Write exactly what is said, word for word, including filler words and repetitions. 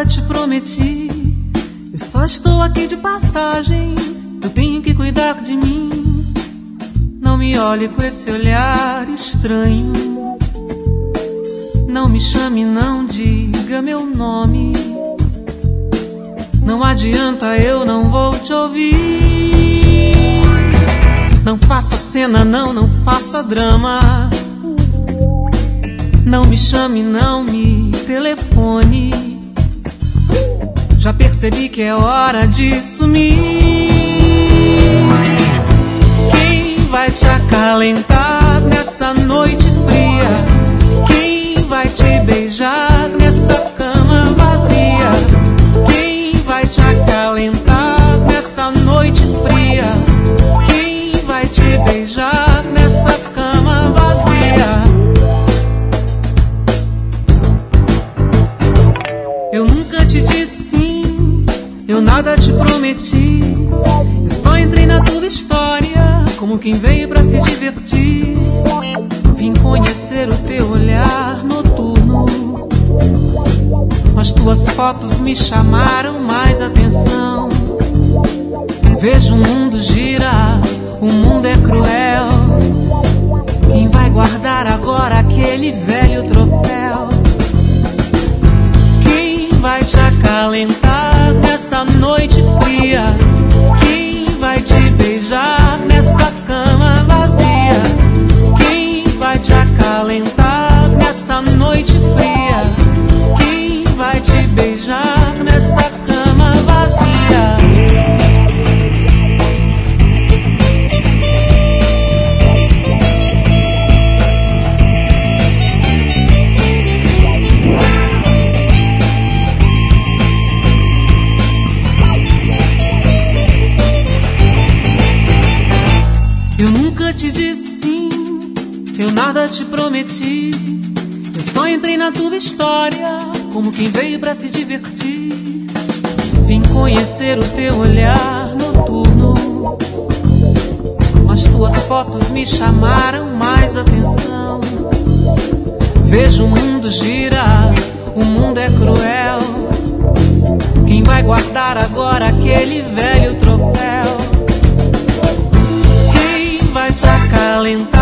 nada te prometi, eu só estou aqui de passagem. Eu tenho que cuidar de mim. Não me olhe com esse olhar estranho. Não me chame, não diga meu nome. Não adianta, eu não vou te ouvir. Não faça cena, não, não faça drama. Não me chame, não me telefone. Já percebi que é hora de sumir. Quem vai te acalentar nessa noite fria? Quem vai te beijar nessa cama vazia? Quem vai te acalentar nessa noite fria? Quem vai te beijar nessa cama vazia? Eu nunca te disse sim, eu nada te prometi. Eu só entrei na tua história como quem veio pra se divertir. Vim conhecer o teu olhar noturno. As tuas fotos me chamaram mais atenção. Vejo o mundo girar, o mundo é cruel. Quem vai guardar agora aquele velho troféu? Quem vai te acalentar nessa noite fria? Quem vai te beijar nessa cama vazia? Quem vai te acalentar nessa noite fria? Quem vai te beijar nessa cama vazia? Eu nunca te disse sim, eu nada te prometi. Eu só entrei na tua história como quem veio pra se divertir. Vim conhecer o teu olhar noturno. As tuas fotos me chamaram mais atenção. Vejo o mundo girar, o mundo é cruel. Quem vai guardar agora aquele velho troféu? Vai te acalentar